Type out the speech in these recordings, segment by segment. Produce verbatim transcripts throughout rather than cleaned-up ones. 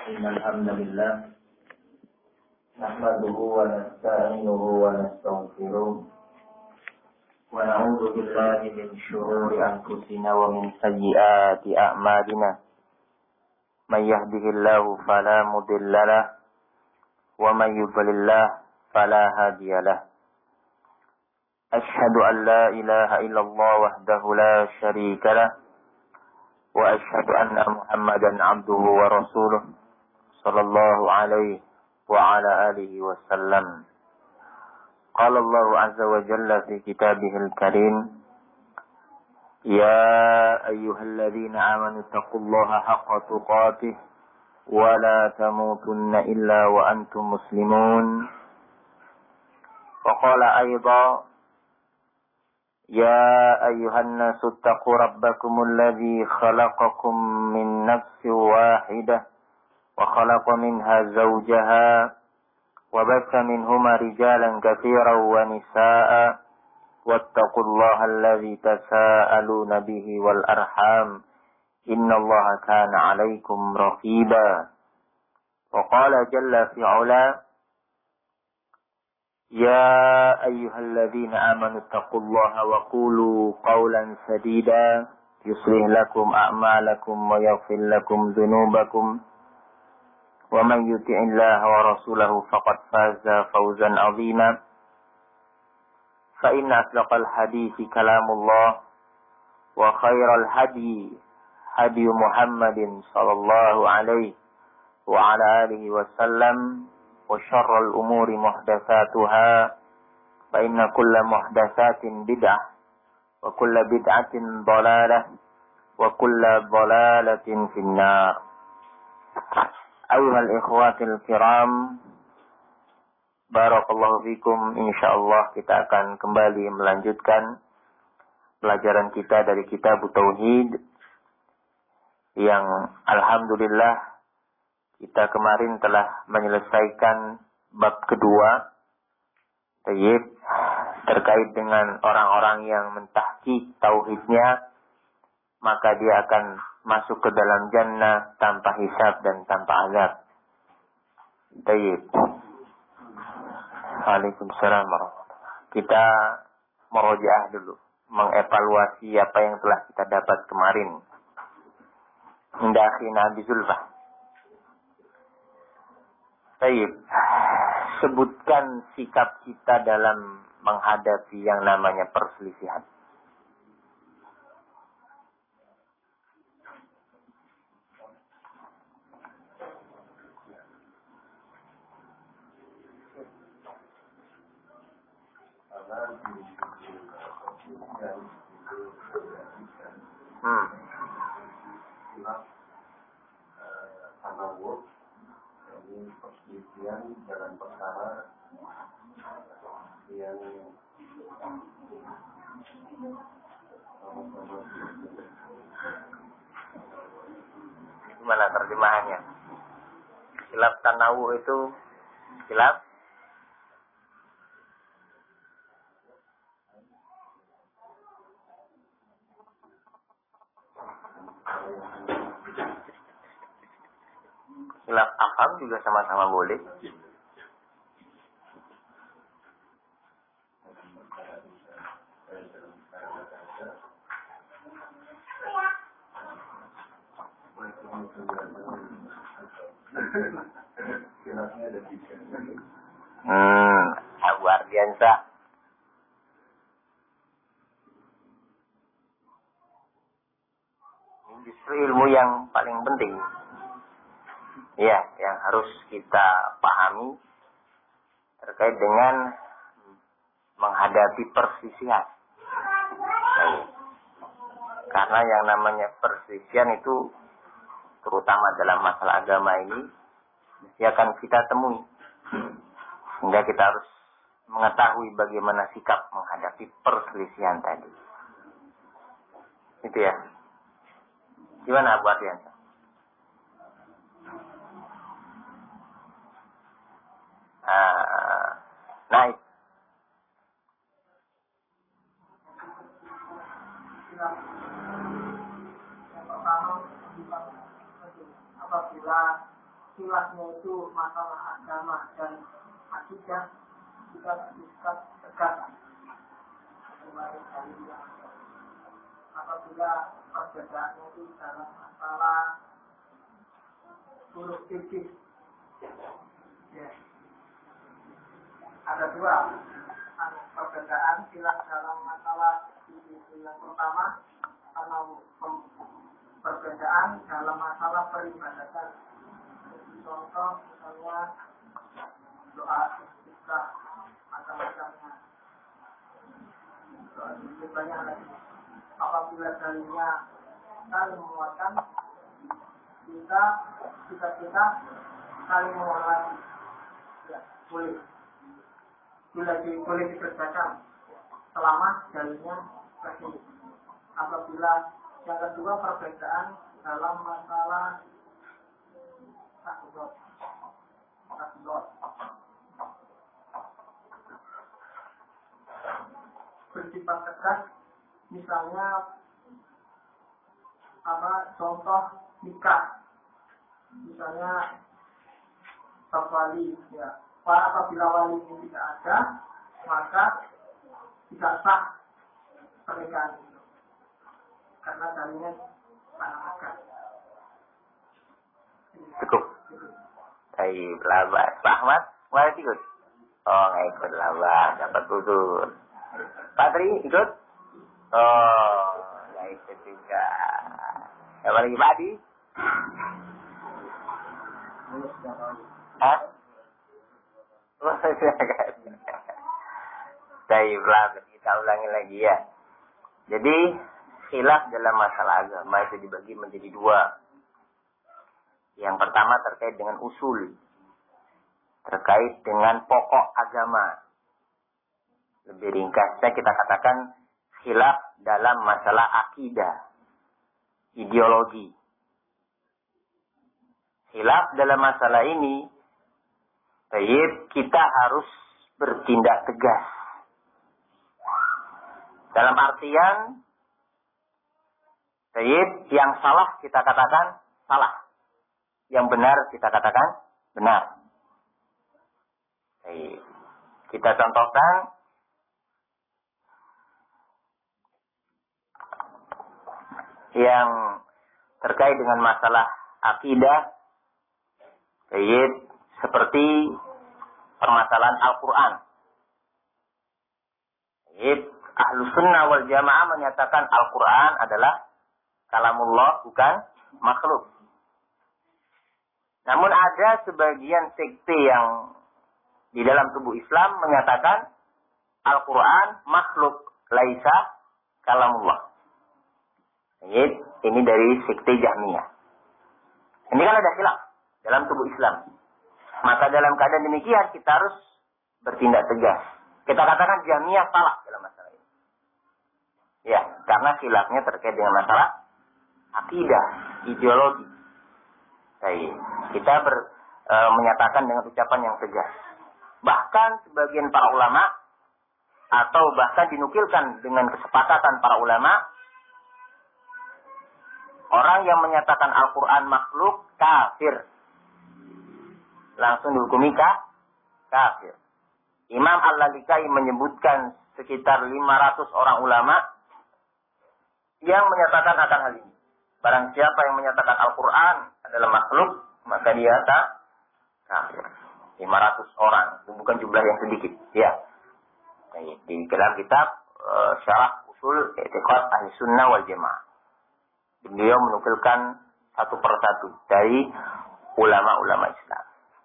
إن الحمد لله نحمده ونستعينه ونستغفره ونعوذ بالله من شرور أنفسنا ومن سيئات أعمالنا من يهده الله فلا مضل له ومن يضلل فلا هادي له أشهد أن لا إله إلا الله وحده لا شريك له وأشهد أن محمدا عبده ورسوله صلى الله عليه وعلى آله وسلم. قال الله عز وجل في كتابه الكريم يا أيها الذين آمنوا اتقوا الله حق تقاته ولا تموتن إلا وأنتم مسلمون. وقال أيضا يا أيها الناس اتقوا ربكم الذي خلقكم من نفس واحدة وخلق منها زوجها وبث منهما رجالا كثيرا ونساء واتقوا الله الذي تساءلون به والأرحام إن الله كان عليكم رقيبا. وقال جل في علا يا أيها الذين آمنوا اتقوا الله وقولوا قولا سديدا يصلح لكم أعمالكم ويغفر لكم ذنوبكم ومن يطع الله ورسوله فقد فاز فوزا عظيما. فإن أصدق الحديث كلام الله وخير الهدي هدي محمد صلى الله عليه وعلى آله وسلم وشر الأمور محدثاتها فإن كل محدثات بدعة وكل بدعة ضلالة وكل ضلالة في النار. أيها الإخوة الكرام, barakallahu fikum. Insyaallah kita akan kembali melanjutkan pelajaran kita dari kitab Tauhid yang alhamdulillah kita kemarin telah menyelesaikan bab kedua, tayyib, terkait dengan orang-orang yang mentahqiq tauhidnya, maka dia akan masuk ke dalam jannah tanpa hisab dan tanpa azab. Tayyib. Waalaikumsalam warahmatullahi. Kita merojaah dulu, mengevaluasi apa yang telah kita dapat kemarin. Inda akhina Abi Zulfah. Baik, sebutkan sikap kita dalam menghadapi yang namanya perselisihan. Hmm. Perselisihan dalam perkara yang gimana terjemahannya? Khilaf tanawwu itu khilaf khilaf afham juga sama-sama boleh. Hmm, Abu Ardiansah. Ini justru ilmu yang paling penting. Ya, yang harus kita pahami terkait dengan menghadapi perselisihan. Karena yang namanya perselisihan itu, terutama dalam masalah agama ini, mesti akan kita temui. Sehingga kita harus mengetahui bagaimana sikap menghadapi perselisihan tadi. Itu ya. Gimana Abu Ardiansah? Ah, naik. Yang pertama, apabila khilafnya itu masalah agama dan akidah, kita bersikap tegas. Kemarin dari yang apabila perbedaannya itu dalam masalah huruf fikih, ya. Ada dua perbedaan khilaf dalam masalah itu. Yang pertama, kalau perbedaan dalam masalah peribadatan. Contoh misalnya doa istighfar macam-macamnya. Itu banyak lagi. Apabila dalilnya saling menguatkan, kita kita kita saling menguatkan, ya boleh. Bila di, boleh dikerjakan selama dalilnya sahih. Apabila yang kedua perbedaan dalam masalah takbir, takbir bersifat tegas, misalnya apa contoh nikah, misalnya wali, ya. Apabila wali ini tidak ada, maka tidak sah pernikahan itu, karena dalilnya tanah akad. Cukup. Baik, labas. Pak Ahmad, mau ikut? Oh, nggak ikut labas, dapat putus. Pak Tri, ikut? Oh, nggak ikut juga. Siapa lagi, Pak Adi? Hah? Baik, labas. Kita ulangi lagi ya. Jadi, khilaf dalam masalah agama itu dibagi menjadi dua. Yang pertama terkait dengan usul, terkait dengan pokok agama. Lebih ringkasnya kita katakan khilaf dalam masalah akidah, ideologi. Khilaf dalam masalah ini, baik, kita harus bertindak tegas. Dalam artian, baik, yang salah kita katakan salah. Yang benar kita katakan benar. Baik. Kita contohkan yang terkait dengan masalah akidah, baik, seperti permasalahan Al-Quran. Baik, Ahlus Sunnah wal Jamaah menyatakan Al-Quran adalah kalamullah, bukan makhluk. Namun ada sebagian sekte yang di dalam tubuh Islam menyatakan Al-Quran makhluk, laisa kalamullah. Ini dari sekte Jahmiyah. Ini kan ada khilaf dalam tubuh Islam. Maka dalam keadaan demikian kita harus bertindak tegas. Kita katakan Jahmiyah salah dalam masalah ini. Ya, karena khilafnya terkait dengan masalah akidah, ideologi. Baik, kita ber, e, menyatakan dengan ucapan yang tegas. Bahkan sebagian para ulama, atau bahkan dinukilkan dengan kesepakatan para ulama, orang yang menyatakan Al-Quran makhluk, kafir. Langsung dihukumi kafir. Imam Al-Lalikai menyebutkan sekitar lima ratus orang ulama yang menyatakan akan hal ini. Barang siapa yang menyatakan Al-Quran adalah makhluk, maka dia tak kafir. lima ratus orang, itu bukan jumlah yang sedikit. Ya. Di dalam kitab uh, Syarah Usul I'tiqad Ahli Sunnah wal Jamaah. Beliau menukilkan satu persatu dari ulama-ulama Islam.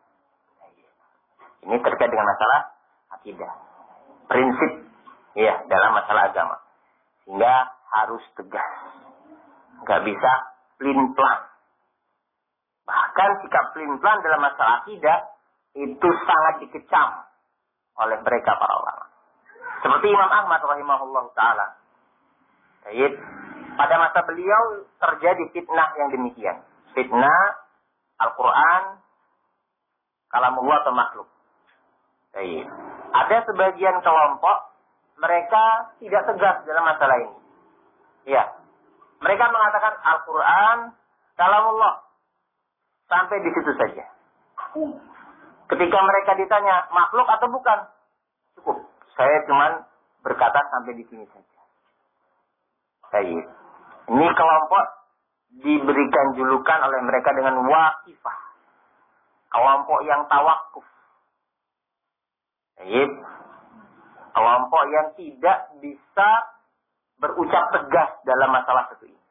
Ini terkait dengan masalah akidah, prinsip, ya, dalam masalah agama. Sehingga harus tegas. Nggak bisa plin-plan. Bahkan sikap plin-plan dalam masalah akidah itu sangat dikecam oleh mereka para ulama. Seperti Imam Ahmad rahimahullah ta'ala. Baik. Pada masa beliau terjadi fitnah yang demikian. Fitnah Al-Quran kalamullah atau makhluk. Baik. Ada sebagian kelompok mereka tidak tegas dalam masalah ini. Ya. Mereka mengatakan Al-Quran kalamullah. Sampai di situ saja. Ketika mereka ditanya makhluk atau bukan, cukup. Saya cuman berkata sampai di sini saja. Baik. Ini kelompok diberikan julukan oleh mereka dengan waqifah. Kelompok yang tawakuf. Baik. Kelompok yang tidak bisa berucap tegas dalam masalah satu ini.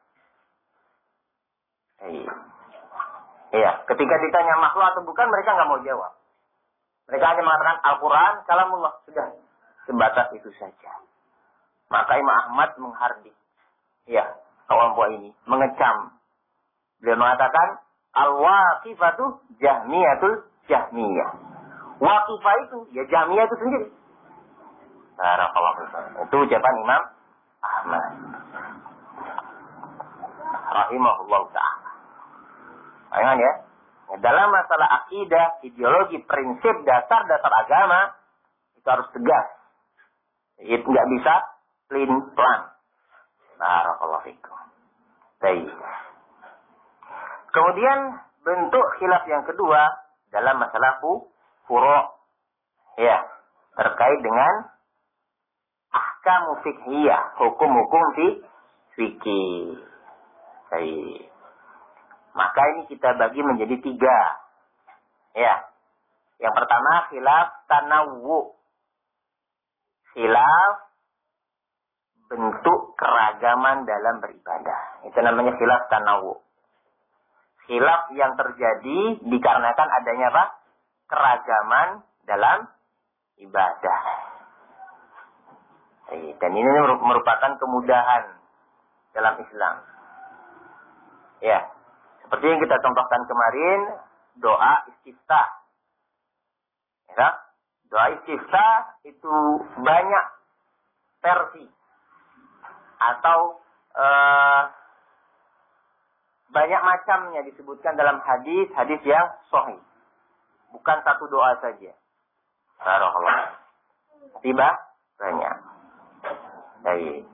Baik. Iya, ketika ditanya makhluk atau bukan, mereka nggak mau jawab. Mereka hanya mengatakan Al-Quran, kalamullah, sudah. Sebatas itu saja. Maka Imam Ahmad menghardik. Ya, kelompok ini. Mengecam. Beliau mengatakan, Al-Waqifatu Jahmiyatul Jahmiyah. Waqifah itu, ya Jahmiyah itu sendiri. Barakallahu. Itu ucapan Imam Ahmad. Rahimahullah ta'ala. Bayangkan ya. Dalam masalah akidah, ideologi, prinsip, dasar-dasar agama, itu harus tegas. Itu nggak bisa pelin-pelan. Barakallahu fikum. Baik. Kemudian bentuk khilaf yang kedua dalam masalah furu'. Ya, terkait dengan ahkamu fiqhiyah, hukum-hukum fikih. Baik. Maka ini kita bagi menjadi tiga. Ya. Yang pertama khilaf tanawwu. Khilaf bentuk keragaman dalam beribadah. Itu namanya khilaf tanawwu. Khilaf yang terjadi dikarenakan adanya apa? Keragaman dalam ibadah. Dan ini merupakan kemudahan dalam Islam. Ya. Seperti yang kita contohkan kemarin, doa istiftah. Ya, doa istiftah itu banyak versi. Atau uh, banyak macamnya disebutkan dalam hadis-hadis yang sahih. Bukan satu doa saja. Barakallah. Tiba banyak. Baik.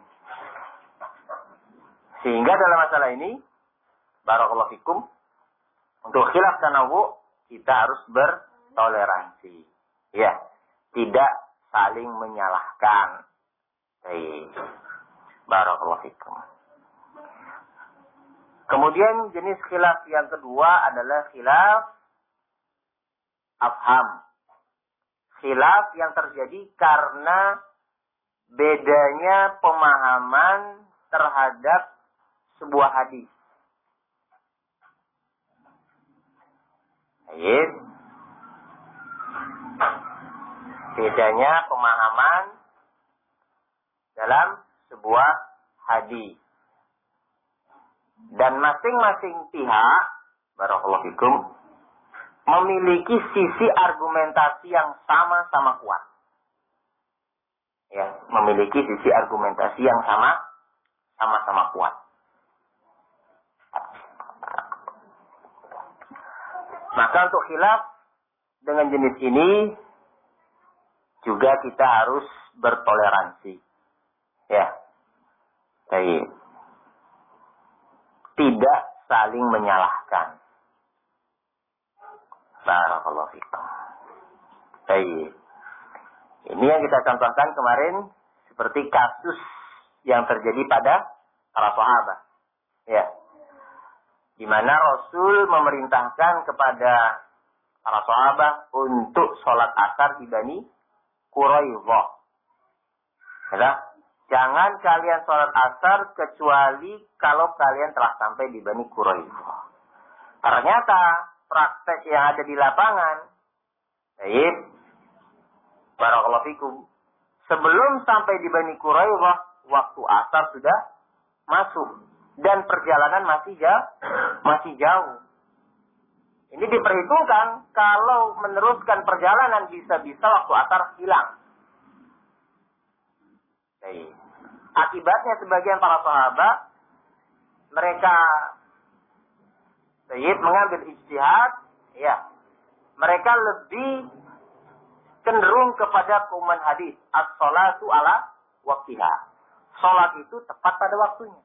Sehingga dalam masalah ini, barakallahu fikum, untuk khilaf tanawwu kita harus bertoleransi. Ya, tidak saling menyalahkan. Baik. Barakallahu fikum. Kemudian jenis khilaf yang kedua adalah khilaf afham. Khilaf yang terjadi karena bedanya pemahaman terhadap sebuah hadis. Baik. Bedanya pemahaman dalam sebuah hadis. Dan masing-masing pihak, barakallahu fikum, memiliki sisi argumentasi yang sama-sama kuat. Ya, memiliki sisi argumentasi yang sama, sama-sama kuat. Maka untuk khilaf dengan jenis ini juga kita harus bertoleransi. Ya. Baik. Tidak saling menyalahkan. Barakallahu fikum. Baik. Ini yang kita contohkan kemarin seperti kasus yang terjadi pada para sahabat. Ya. Di mana Rasul memerintahkan kepada para sahabat untuk sholat asar di Bani Quraidah. Ya. Jangan kalian sholat asar kecuali kalau kalian telah sampai di Bani Quraidah. Ternyata praktek yang ada di lapangan, baik, barakallahu fikum, sebelum sampai di Bani Quraidah, waktu asar sudah masuk dan perjalanan masih jauh, masih jauh. Ini diperhitungkan kalau meneruskan perjalanan bisa-bisa waktu asar hilang. Baik. Akibatnya sebagian para sahabat mereka Sayyid mengambil ijtihad, ya. Mereka lebih cenderung kepada keumuman hadis, as-sholatu ala waqtiha. Salat itu tepat pada waktunya.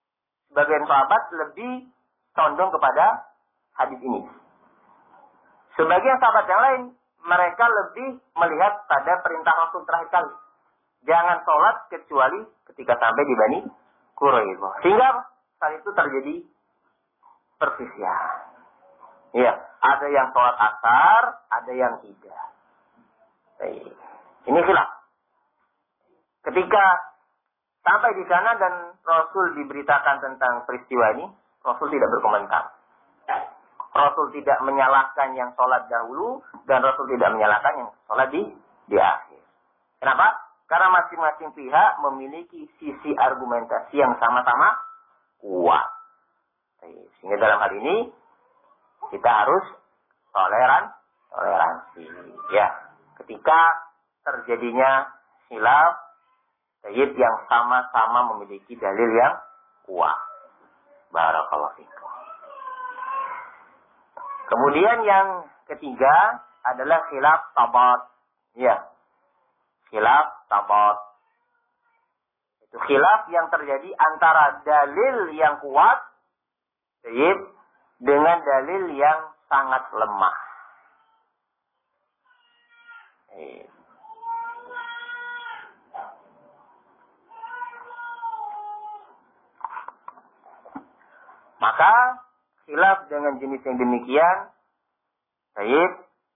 Sebagian sahabat lebih condong kepada hadis ini. Sebagian sahabat yang lain, mereka lebih melihat pada perintah Rasul terakhir kali. Jangan sholat kecuali ketika sampai di Bani Quraidah. Sehingga saat itu terjadi perselisihan. Iya, ada yang sholat asar, ada yang tidak. Baik. Ini khilaf. Ketika sampai di sana dan Rasul diberitakan tentang peristiwa ini, Rasul tidak berkomentar. Rasul tidak menyalahkan yang sholat dahulu dan Rasul tidak menyalahkan yang sholat di di akhir. Kenapa? Karena masing-masing pihak memiliki sisi argumentasi yang sama-sama kuat. Sehingga dalam hal ini kita harus toleran, toleransi. Ya, ketika terjadinya khilaf, sayyid yang sama-sama memiliki dalil yang kuat. Barakallahu fikum. Kemudian yang ketiga adalah khilaf tabat. Ya. Khilaf tabat. Itu khilaf yang terjadi antara dalil yang kuat sayyid dengan dalil yang sangat lemah. Eh. Maka khilaf dengan jenis yang demikian, baik,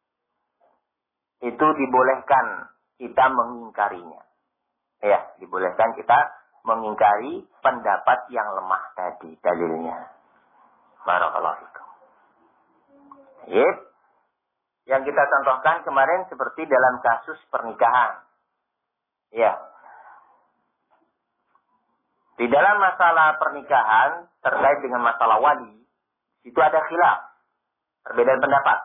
itu dibolehkan kita mengingkarinya. Ya, dibolehkan kita mengingkari pendapat yang lemah tadi, dalilnya. Barakallahu fikum. Baik. Yang kita contohkan kemarin seperti dalam kasus pernikahan. Ya. Di dalam masalah pernikahan terkait dengan masalah wali, itu ada khilaf, perbedaan pendapat.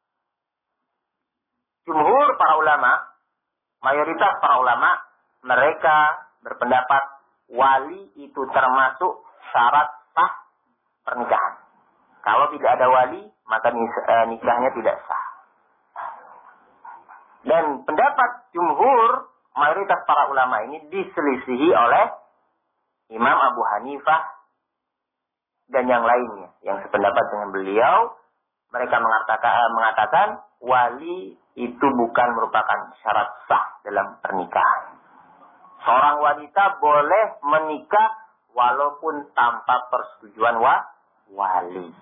Jumhur para ulama, mayoritas para ulama, mereka berpendapat wali itu termasuk syarat sah pernikahan. Kalau tidak ada wali, maka nikahnya tidak sah. Dan pendapat jumhur, mayoritas para ulama ini diselisihi oleh Imam Abu Hanifah dan yang lainnya yang sependapat dengan beliau. Mereka mengatakan, mengatakan wali itu bukan merupakan syarat sah dalam pernikahan. Seorang wanita boleh menikah walaupun tanpa persetujuan wa, wali.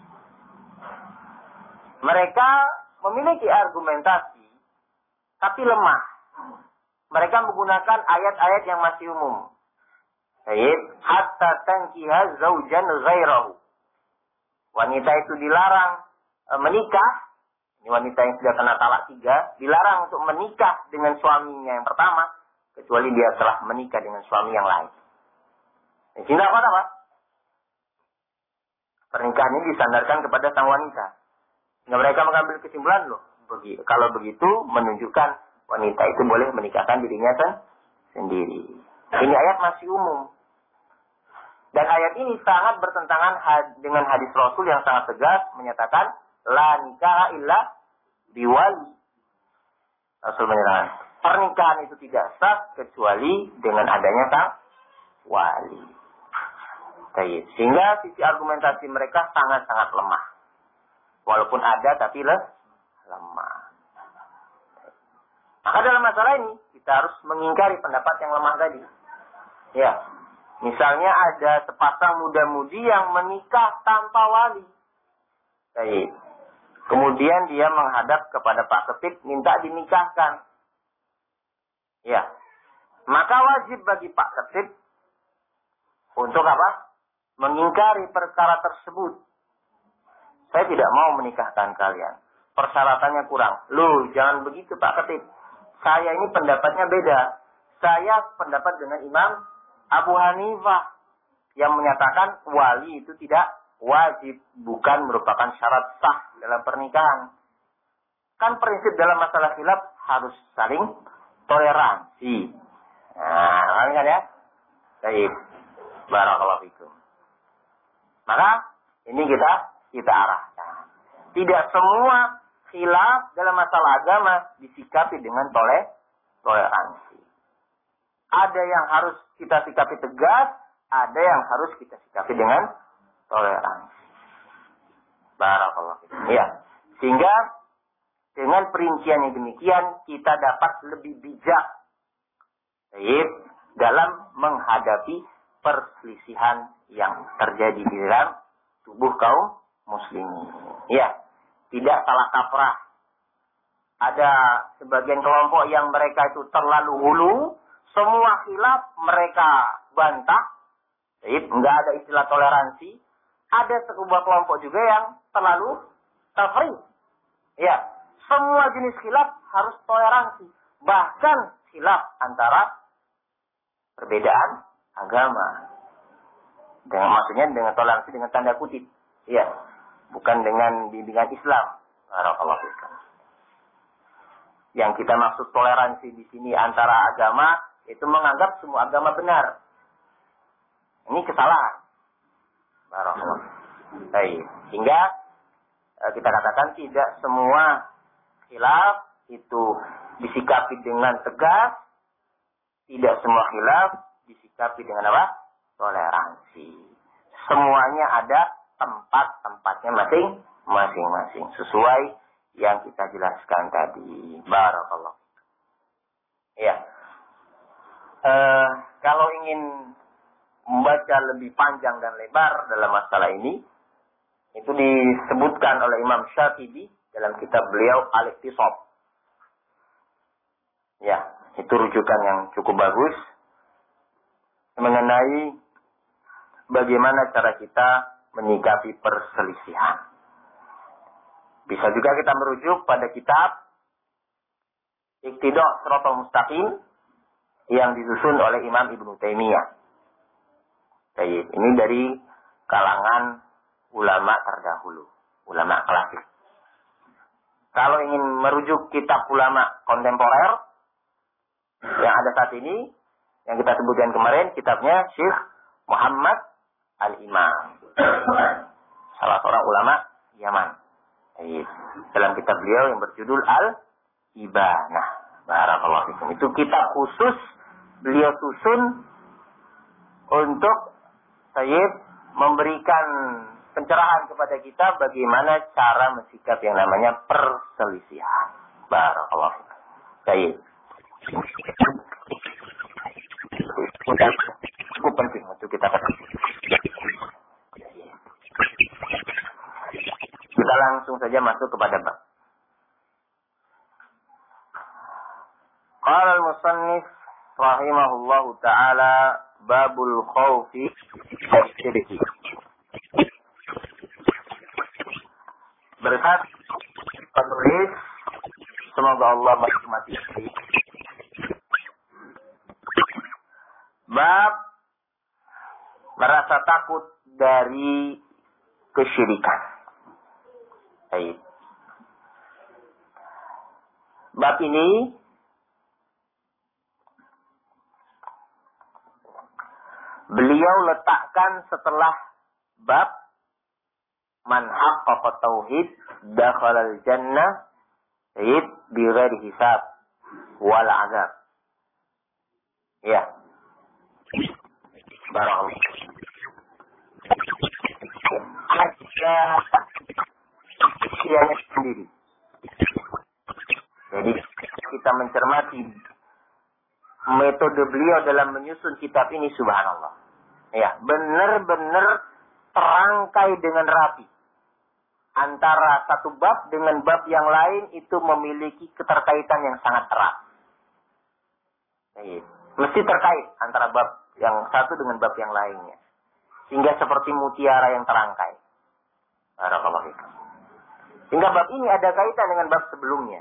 Mereka memiliki argumentasi tapi lemah. Mereka menggunakan ayat-ayat yang masih umum. Baik, hatta tankiha zaujan ghairahu. Wanita itu dilarang e, menikah. Ini wanita yang sudah kena talak tiga, dilarang untuk menikah dengan suaminya yang pertama, kecuali dia telah menikah dengan suami yang lain. Sehingga apa apa? Pernikahan ini disandarkan kepada sang wanita. Sehingga mereka mengambil kesimpulan loh. Begi, kalau begitu menunjukkan wanita itu boleh menikahkan dirinya sen, sendiri. Ini ayat masih umum. Dan ayat ini sangat bertentangan had, dengan hadis Rasul yang sangat tegas menyatakan la nikaha illa biwali. Rasul menyatakan pernikahan itu tidak sah kecuali dengan adanya sang wali. Baik. Sehingga sisi argumentasi mereka sangat-sangat lemah. Walaupun ada tapi le, lemah. Maka dalam masalah ini kita harus mengingkari pendapat yang lemah tadi. Ya. Misalnya ada sepasang muda-mudi yang menikah tanpa wali. Baik. Kemudian dia menghadap kepada Pak Ketip minta dinikahkan. Ya. Maka wajib bagi Pak Ketip untuk apa? Mengingkari perkara tersebut. Saya tidak mau menikahkan kalian. Persyaratannya kurang. Loh, jangan begitu Pak Ketip. Saya ini pendapatnya beda. Saya pendapat dengan Imam Abu Hanifah yang menyatakan wali itu tidak wajib, bukan merupakan syarat sah dalam pernikahan. Kan prinsip dalam masalah khilaf harus saling toleransi. Nah, kan ya? Baik. Barakallahu fikum. Maka ini kita kita arahkan. Tidak semua khilaf dalam masalah agama disikapi dengan tole, toleransi. Ada yang harus kita sikapi tegas, ada yang harus kita sikapi dengan toleransi. Barakallahu fikum. Ya. Sehingga dengan perincian yang demikian kita dapat lebih bijak baik dalam menghadapi perselisihan yang terjadi di dalam tubuh kaum muslimin. Ya, tidak salah kaprah. Ada sebagian kelompok yang mereka itu terlalu hulu, semua khilaf mereka bantah. Baik, enggak ada istilah toleransi. Ada sebuah kelompok juga yang terlalu tafriq. Ya, semua jenis khilaf harus toleransi. Bahkan khilaf antara perbedaan agama. Dengan maksudnya dengan toleransi dengan tanda kutip. Ya, bukan dengan bimbingan Islam. Barakallahu fikum. Yang kita maksud toleransi di sini antara agama itu menganggap semua agama benar. Ini kesalahan. Barakallahu. Baik. Sehingga kita katakan tidak semua khilaf itu disikapi dengan tegas, tidak semua khilaf disikapi dengan apa? Toleransi. Semuanya ada tempat-tempatnya masing-masing sesuai yang kita jelaskan tadi. Barakallah. Ya. Uh, kalau ingin membaca lebih panjang dan lebar dalam masalah ini, itu disebutkan oleh Imam Syafi'i dalam kitab beliau Al-Iqtisad. Ya, itu rujukan yang cukup bagus mengenai bagaimana cara kita menyikapi perselisihan. Bisa juga kita merujuk pada kitab Iqtida' Shiratal Mustaqim yang disusun oleh Imam Ibnu Taimiyah. Baik, ini dari kalangan ulama terdahulu, ulama klasik. Kalau ingin merujuk kitab ulama kontemporer yang ada saat ini, yang kita sebutkan kemarin, kitabnya Syekh Muhammad Al-Imam, salah seorang ulama Yaman. Dalam kitab beliau yang berjudul Al-Ibanah. Barakallahu fikum. Itu kitab khusus beliau susun untuk Sayyid memberikan pencerahan kepada kita bagaimana cara mensikap yang namanya perselisihan. Barakallahu fikum. Sayyid. Cukup penting untuk kita ketahui. Kita langsung saja masuk kepada bab. Qala al-musannif rahimahullahu ta'ala babul khawfi wasyirki. Berkat penulis, semoga Allah merahmati. Bab merasa takut dari kesyirikan. Baik. Bab ini beliau letakkan setelah bab man haqqaqa tauhid dakhalal jannah baik bi ghairi hisab wal azab. Ya. Barakallahu. Ada yang sendiri. Jadi kita mencermati metode beliau dalam menyusun kitab ini, subhanallah. Ya, benar-benar terangkai dengan rapi. Antara satu bab dengan bab yang lain itu memiliki keterkaitan yang sangat erat. Ya, mesti terkait antara bab yang satu dengan bab yang lainnya. Sehingga seperti mutiara yang terangkai. Barakallahu fikum. Sehingga bab ini ada kaitan dengan bab sebelumnya.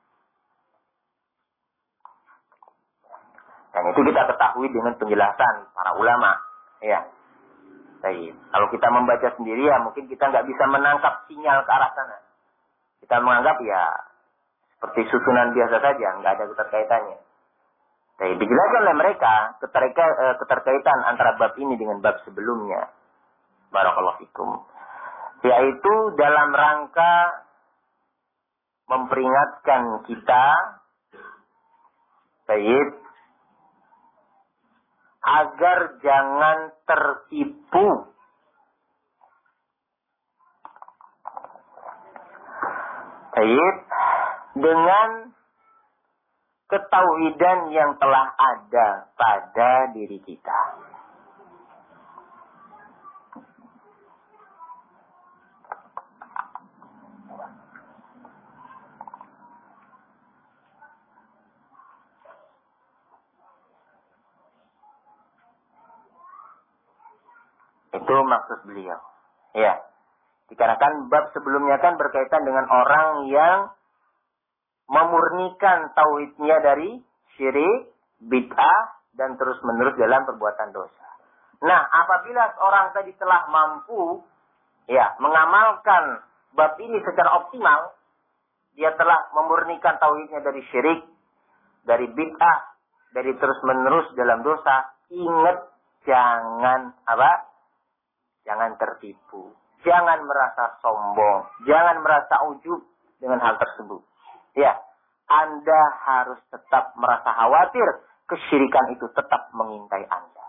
Dan itu kita ketahui dengan penjelasan para ulama. Ya. Baik. Kalau kita membaca sendiri ya mungkin kita nggak bisa menangkap sinyal ke arah sana. Kita menganggap ya seperti susunan biasa saja, nggak ada keterkaitannya. Baik. Dijelaskan oleh mereka keterkaitan antara bab ini dengan bab sebelumnya. Barakallahu fikum. Yaitu dalam rangka memperingatkan kita, baik, agar jangan tertipu baik dengan ketauhidan yang telah ada pada diri kita. Itu maksud beliau. Ya. Dikarenakan bab sebelumnya kan berkaitan dengan orang yang memurnikan tauhidnya dari syirik, bid'ah, dan terus-menerus dalam perbuatan dosa. Nah, apabila orang tadi telah mampu ya mengamalkan bab ini secara optimal, dia telah memurnikan tauhidnya dari syirik, dari bid'ah, dari terus-menerus dalam dosa, ingat jangan apa? Jangan tertipu. Jangan merasa sombong. Jangan merasa ujub dengan hal tersebut. Ya, Anda harus tetap merasa khawatir kesyirikan itu tetap mengintai Anda.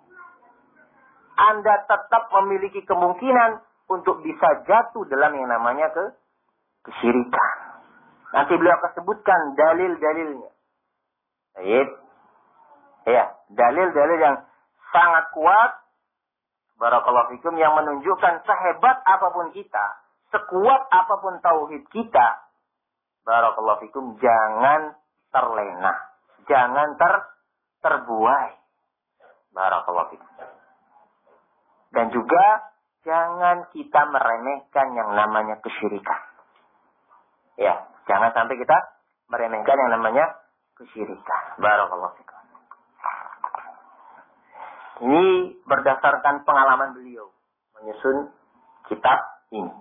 Anda tetap memiliki kemungkinan untuk bisa jatuh dalam yang namanya ke kesyirikan. Nanti beliau akan sebutkan dalil-dalilnya. Baik. Ya, dalil-dalil yang sangat kuat, barakallahu fikum, yang menunjukkan sehebat apapun kita, sekuat apapun tauhid kita, barakallahu fikum, jangan terlena, jangan ter terbuai. Barakallahu fikum. Dan juga jangan kita meremehkan yang namanya kesyirikan. Ya, jangan sampai kita meremehkan yang namanya kesyirikan. Barakallahu fikum. Ini berdasarkan pengalaman beliau menyusun kitab ini.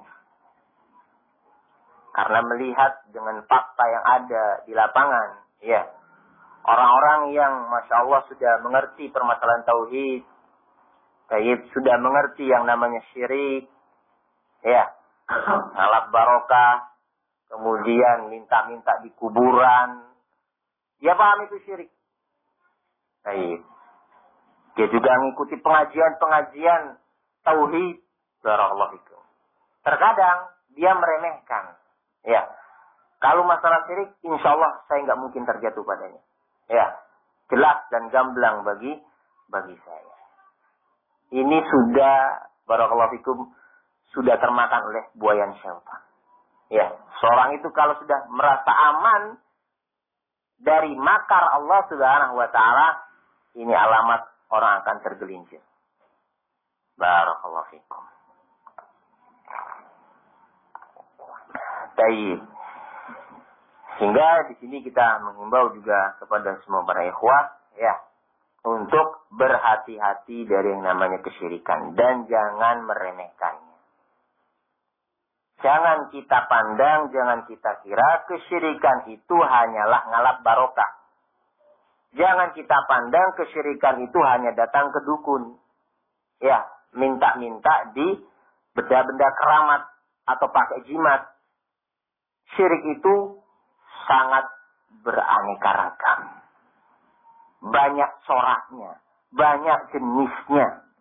Karena melihat dengan fakta yang ada di lapangan, ya, orang-orang yang masya Allah sudah mengerti permasalahan tauhid, baik, sudah mengerti yang namanya syirik, ya, ngalap barokah, kemudian minta-minta di kuburan, dia paham itu syirik. Baik. Dia juga mengikuti pengajian-pengajian tauhid. Barakallahu fikum. Terkadang dia meremehkan. Ya. Kalau masalah syirik, insya Allah saya nggak mungkin terjatuh padanya. Ya. Jelas dan gamblang bagi bagi saya. Ini sudah, barakallahu fikum, sudah termakan oleh buayan syaitan. Ya. Seorang itu kalau sudah merasa aman dari makar Allah Subhanahu wa taala, ini alamat orang akan tergelincir. Barakallahu fikum. Baik. Sehingga di sini kita menghimbau juga kepada semua para ikhwah, ya, untuk berhati-hati dari yang namanya kesyirikan dan jangan meremehkannya. Jangan kita pandang, jangan kita kira kesyirikan itu hanyalah ngalap barokah. Jangan kita pandang kesyirikan itu hanya datang ke dukun. Ya, minta-minta di benda-benda keramat atau pakai jimat. Syirik itu sangat beraneka ragam. Banyak coraknya, banyak jenisnya.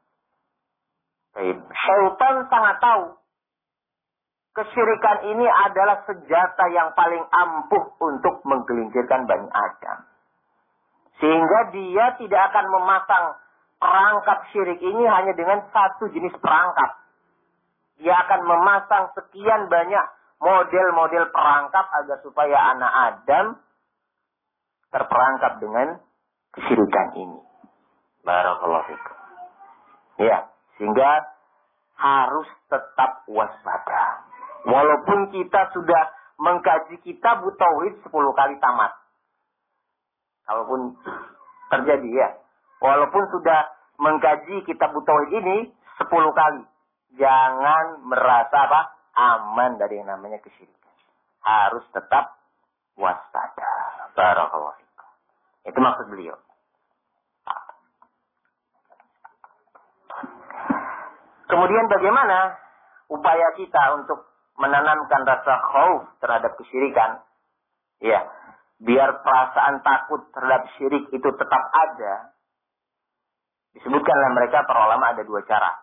Syaitan sangat tahu kesyirikan ini adalah senjata yang paling ampuh untuk menggelincirkan Bani Adam. Sehingga dia tidak akan memasang perangkap syirik ini hanya dengan satu jenis perangkap. Dia akan memasang sekian banyak model-model perangkap agar supaya anak Adam terperangkap dengan kesyirikan ini. Barakallahu fikum. Ya, sehingga harus tetap waspada. Walaupun kita sudah mengkaji kitab tauhid sepuluh kali tamat. Kalaupun terjadi, ya. Walaupun sudah mengkaji kitab tauhid ini sepuluh kali. Jangan merasa apa? Aman dari yang namanya kesyirikan. Harus tetap waspada. Barakallahu fikum. Itu maksud beliau. Kemudian bagaimana upaya kita untuk menanamkan rasa khauf terhadap kesyirikan? Ya. Biar perasaan takut terhadap syirik itu tetap ada. Disebutkan oleh mereka para ulama ada dua cara.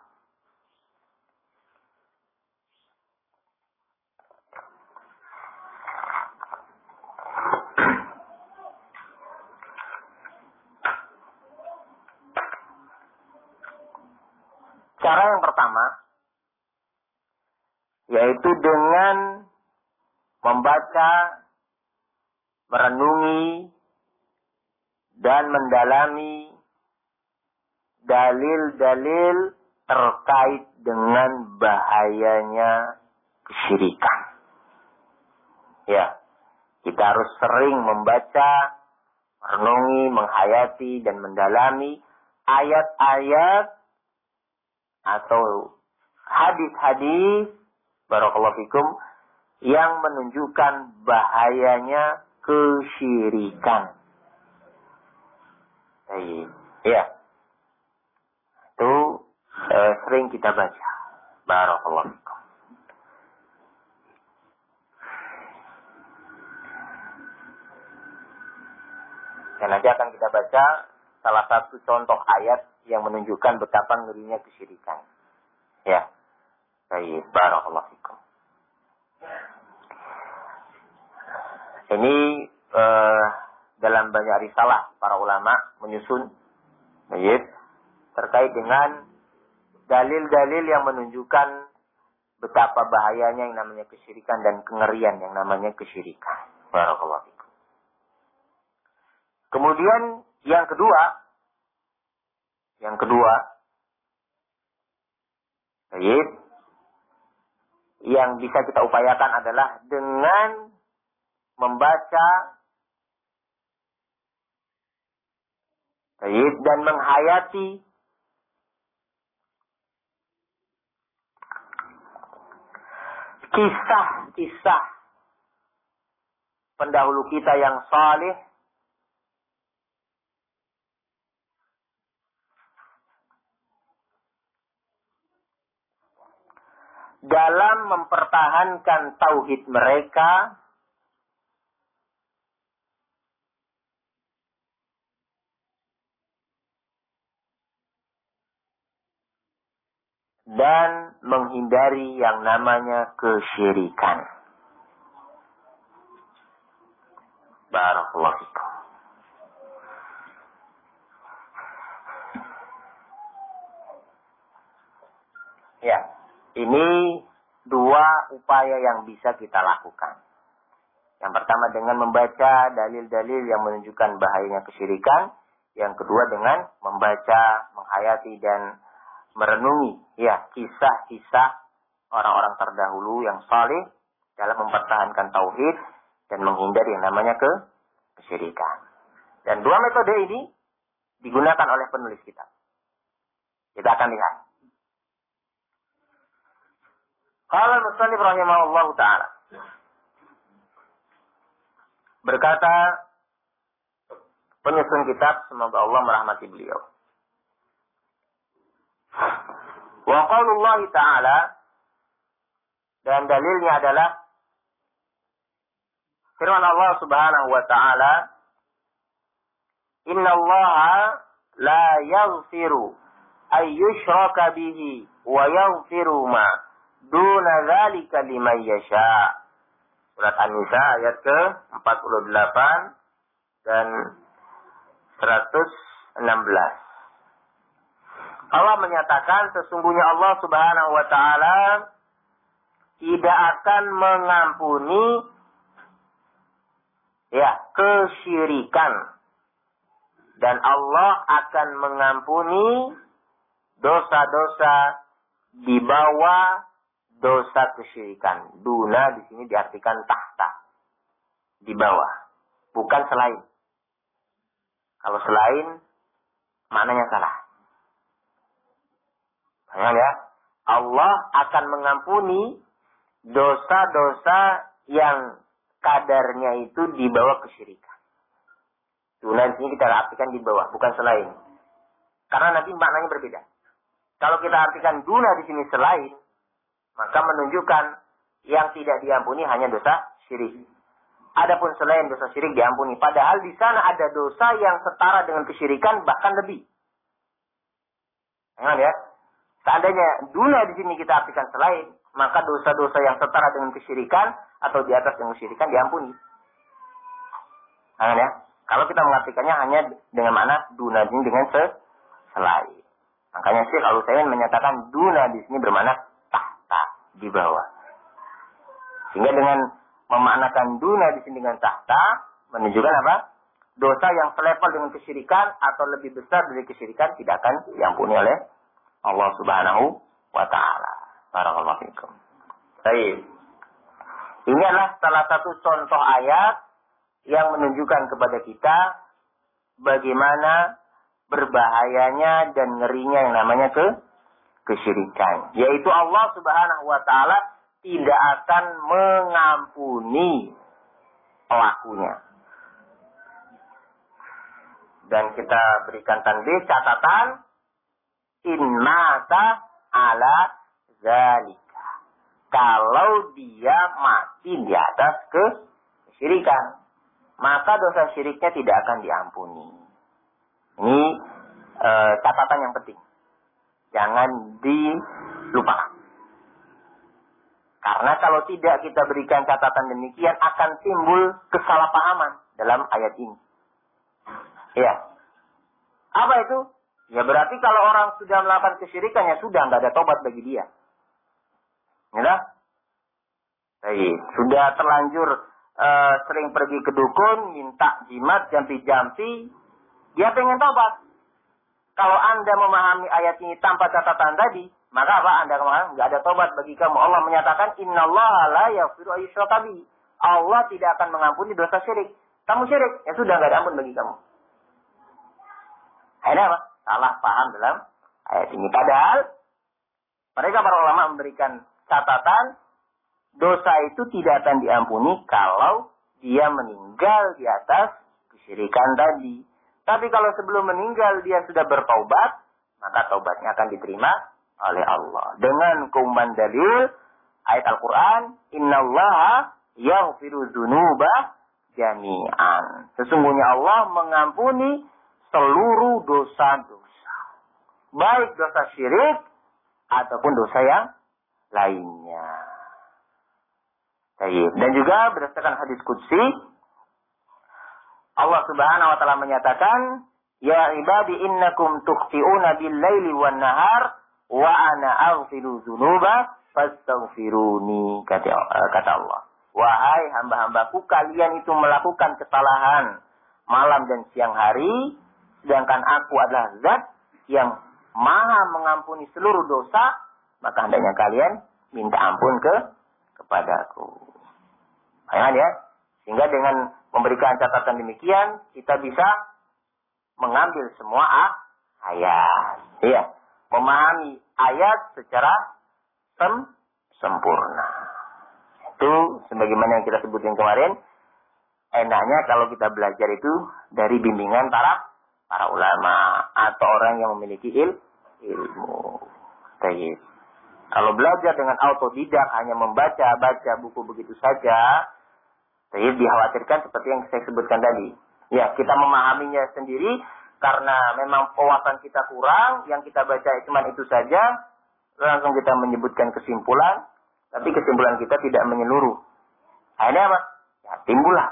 Cara yang pertama, yaitu dengan membaca, merenungi, dan mendalami dalil-dalil terkait dengan bahayanya kesyirikan. Ya, kita harus sering membaca, merenungi, menghayati, dan mendalami ayat-ayat atau hadis-hadis, barakallahu fikum, yang menunjukkan bahayanya kesyirikan. Baik, ya. Itu eh, sering kita baca. Barakallahu fikum. Dan nanti akan kita baca salah satu contoh ayat yang menunjukkan betapa ngerinya kesyirikan. Ya. Baik, barakallahu fikum. Ini eh, dalam banyak risalah para ulama menyusun baik, terkait dengan dalil-dalil yang menunjukkan betapa bahayanya yang namanya kesyirikan dan kengerian yang namanya kesyirikan. Barakallahu fikum. Kemudian yang kedua, yang kedua, baik, yang bisa kita upayakan adalah dengan membaca baik, dan menghayati kisah-kisah pendahulu kita yang saleh dalam mempertahankan tauhid mereka dan menghindari yang namanya kesyirikan. Barakallahu fikum. Ya, ini dua upaya yang bisa kita lakukan. Yang pertama dengan membaca dalil-dalil yang menunjukkan bahayanya kesyirikan. Yang kedua dengan membaca, menghayati dan merenungi ya kisah-kisah orang-orang terdahulu yang saleh dalam mempertahankan tauhid dan menghindari yang namanya ke kesyirikan. Dan dua metode ini digunakan oleh penulis kitab. Kita akan lihat. Qala al-musannif rahimahullahu taala. Berkata penyusun kitab, semoga Allah merahmati beliau. Wa qaulullah ta'ala, dan dalilnya adalah firman Allah Subhanahu wa taala, "Inna Allaha la yaghfiru ay yushraka bihi wa yaghfiru ma duna dzalika liman yasha." Surat An-Nisa ayat ke empat puluh delapan dan seratus enam belas. Allah menyatakan sesungguhnya Allah Subhanahu wa taala tidak akan mengampuni ya kesyirikan, dan Allah akan mengampuni dosa-dosa di bawah dosa kesyirikan. Duna di sini diartikan tahta, di bawah, bukan selain. Kalau selain maknanya salah. Ya, Allah akan mengampuni dosa-dosa yang kadarnya itu di bawah kesyirikan. Duna di sini kita artikan di bawah, bukan selain. Karena nanti maknanya berbeda. Kalau kita artikan duna di sini selain, maka menunjukkan yang tidak diampuni hanya dosa syirik. Adapun selain dosa syirik diampuni. Padahal di sana ada dosa yang setara dengan kesyirikan, bahkan lebih. Ingat ya? Seandainya duna di sini kita artikan selain, maka dosa-dosa yang setara dengan kesyirikan atau di atas dengan kesyirikan diampuni. Ingat ya? Kalau kita mengartikannya hanya dengan makna duna ini dengan selain. Makanya Syekh Al-Utsaimin menyatakan duna di sini bermakna tahta, di bawah. Sehingga dengan memaknakan duna di sini dengan tahta menunjukkan apa? Dosa yang selevel dengan kesyirikan atau lebih besar dari kesyirikan tidak akan diampuni oleh Allah Subhanahu wa taala. Barakallahu fikum. Baik. Ini adalah salah satu contoh ayat yang menunjukkan kepada kita bagaimana berbahayanya dan ngerinya yang namanya ke kesyirikan. Yaitu Allah Subhanahu wa taala tidak akan mengampuni pelakunya. Dan kita berikan tanbih catatan in mata ala zalika. Kalau dia mati di atas kesyirikan, maka dosa syiriknya tidak akan diampuni. Ini e, catatan yang penting. Jangan dilupakan. Karena kalau tidak kita berikan catatan demikian akan timbul kesalahpahaman dalam ayat ini. Ya. Apa itu? Ya berarti kalau orang sudah melakukan kesyirikan ya sudah nggak ada tobat bagi dia. Ya. Baik, sudah terlanjur uh, sering pergi ke dukun, minta jimat, jampi-jampi, dia pengen tobat. Kalau Anda memahami ayat ini tanpa catatan tadi, maka apa? Anda memahami nggak ada tobat bagi kamu. Allah menyatakan innallaha la yaghfiru ayyushraka bihi. Allah tidak akan mengampuni dosa syirik. Kamu syirik, ya sudah nggak ada ampun bagi kamu. Ini apa? Salah paham dalam ayat ini. Padahal mereka para ulama memberikan catatan dosa itu tidak akan diampuni kalau dia meninggal di atas kesyirikan tadi. Tapi kalau sebelum meninggal dia sudah bertaubat, maka taubatnya akan diterima oleh Allah. Dengan keumuman dalil ayat Al-Quran, innallaha yaghfiru dzunuba jami'an. Sesungguhnya Allah mengampuni seluruh dosa-dosa. Baik dosa syirik ataupun dosa yang lainnya. Dan juga berdasarkan hadis qudsi, Allah Subhanahu wa taala menyatakan, "Ya ibadi innakum tukhti'una bil-laili wan-nahar wa ana aghfiru dzunuba fastaghfiruni," kata, kata Allah. Wahai hamba-hambaku, kalian itu melakukan kesalahan malam dan siang hari, sedangkan aku adalah zat yang maha mengampuni seluruh dosa, maka hendaknya kalian minta ampun ke kepadaku. Bayangkan ya. Sehingga dengan memberikan catatan demikian, kita bisa mengambil semua ayat. Iya. Memahami ayat secara sem sempurna. Itu sebagaimana yang kita sebutin kemarin. Enaknya kalau kita belajar itu dari bimbingan para para ulama atau orang yang memiliki il, ilmu. Baik. Kalau belajar dengan autodidak hanya membaca-baca buku begitu saja, saya dikhawatirkan seperti yang saya sebutkan tadi. Ya, kita memahaminya sendiri karena memang wawasan kita kurang, yang kita baca cuma itu saja, langsung kita menyebutkan kesimpulan, tapi kesimpulan kita tidak menyeluruh. Akhirnya apa? Ya, timbullah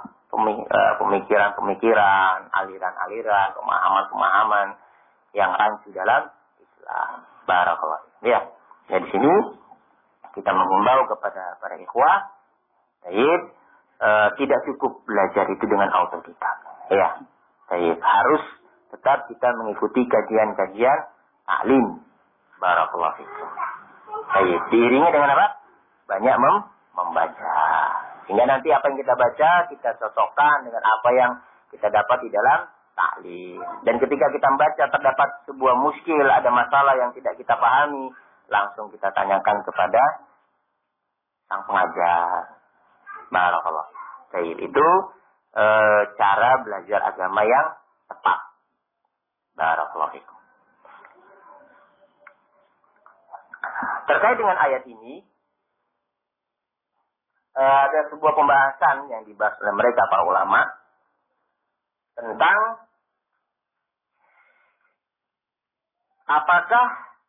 pemikiran-pemikiran, aliran-aliran, pemahaman-pemahaman yang rancu dalam Islam. Barakallahu. Ya, ya di sini kita mengimbau kepada para ikhwah, baik, e, tidak cukup belajar itu dengan autodidak. Ya, baik, harus tetap kita mengikuti kajian-kajian taklim. Barakallahu fikum. Baik, diiringi dengan apa? Banyak mem membaca. Sehingga nanti apa yang kita baca, kita cocokkan dengan apa yang kita dapat di dalam taklim. Dan ketika kita membaca terdapat sebuah muskil, ada masalah yang tidak kita pahami, langsung kita tanyakan kepada sang pengajar. Barakallah. Baik, itu e, cara belajar agama yang tepat. Barakallahu fikum. Terkait dengan ayat ini, ada sebuah pembahasan yang dibahas oleh mereka para ulama tentang apakah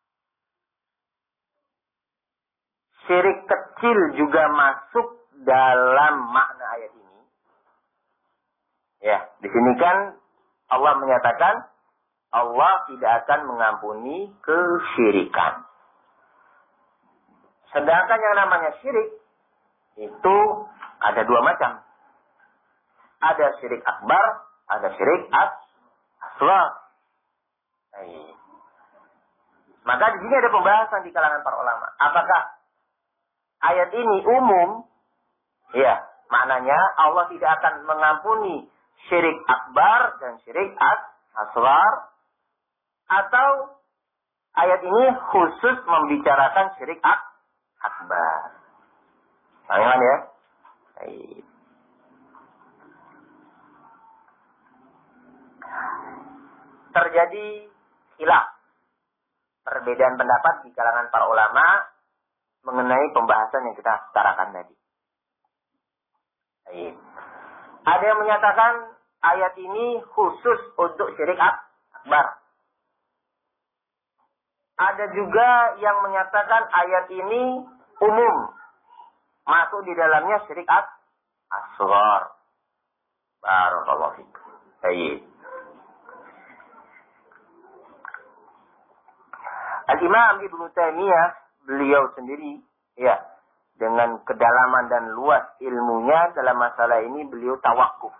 syirik kecil juga masuk dalam makna ayat ini. Ya, di sini kan Allah menyatakan Allah tidak akan mengampuni kesyirikan. Sedangkan yang namanya syirik itu ada dua macam. Ada syirik akbar, ada syirik asghar. Maka di sini ada pembahasan di kalangan para ulama. Apakah ayat ini umum? Ya, maknanya Allah tidak akan mengampuni syirik akbar dan syirik asghar, atau ayat ini khusus membicarakan syirik akbar. Paham ya? Baik. Terjadi khilaf, perbedaan pendapat di kalangan para ulama mengenai pembahasan yang kita utarakan tadi. Baik. Ada yang menyatakan ayat ini khusus untuk syirik akbar. Ada juga yang menyatakan ayat ini umum, masuk di dalamnya syirik asghar. Barakallahu fikum. Baik. Al-Imam Ibnu Taimiyah, beliau sendiri, ya, dengan kedalaman dan luas ilmunya dalam masalah ini, beliau tawakuf.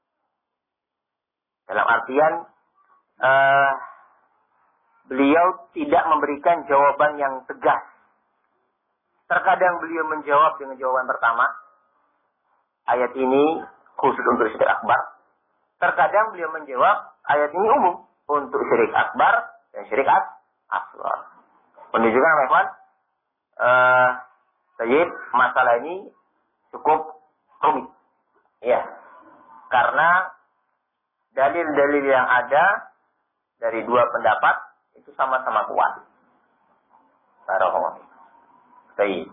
Dalam artian, uh, beliau tidak memberikan jawaban yang tegas. Terkadang beliau menjawab dengan jawaban pertama, ayat ini khusus untuk syirik akbar. Terkadang beliau menjawab, ayat ini umum untuk syirik akbar dan syirik asghar. Menunjukkan apa? Uh, Sayyid, masalah ini cukup rumit. Ya. Karena dalil-dalil yang ada dari dua pendapat itu sama-sama kuat. Barakallahu. Baik.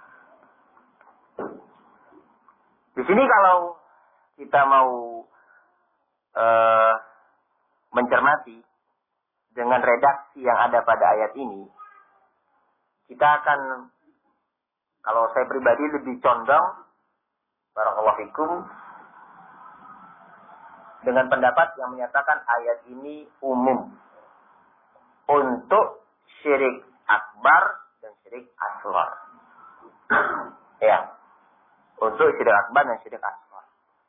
Di sini kalau kita mau uh, mencermati dengan redaksi yang ada pada ayat ini, kita akan, kalau saya pribadi lebih condong, barakallahu fikum, dengan pendapat yang menyatakan ayat ini umum untuk syirik akbar dan syirik asghar. Ya, untuk syirik akbar dan syirik asghar.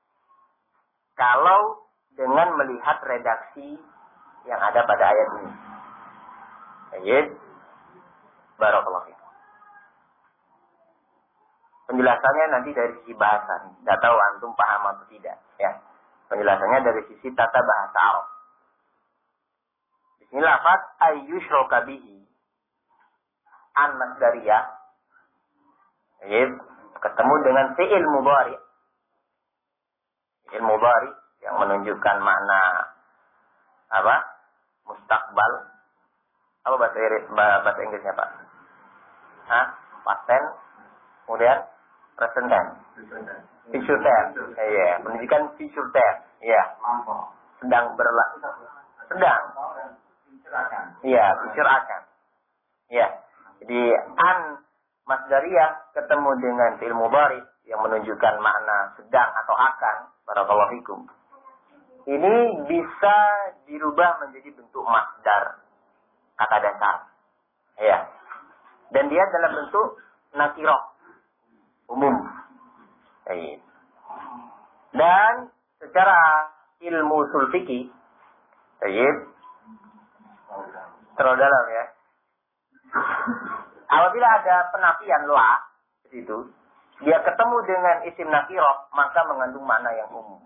Kalau dengan melihat redaksi yang ada pada ayat ini. Ayat barakallahu fikum. Penjelasannya nanti dari sisi bahasa. Tidak tahu antum paham atau tidak. Ya. Penjelasannya dari sisi tata bahasa Arab. Di sini lafaz ayyushraka bihi an masdariyah. Ayat ketemu dengan fi'il mudhari. Fi'il mudhari yang menunjukkan makna apa? Mustaqbal. Apa bahasa bahasa Inggrisnya, Pak? Hah? Past tense. Kemudian present tense. Future tense. Iya, menunjukkan future tense. Iya. Sedang berlaku. Sedang. Iya, future akan. Iya. Jadi an masdariyah ketemu dengan fi'il mudhari yang menunjukkan makna sedang atau akan. Barakallahu fikum. Ini bisa dirubah menjadi bentuk masdar, kata dasar. Ya. Dan dia dalam bentuk nakirah, umum. Ya. Dan secara ilmu usul fikih, ya, terlalu dalam ya. Apabila ada penafian la di situ, dia ketemu dengan isim nakirah, maka mengandung makna yang umum.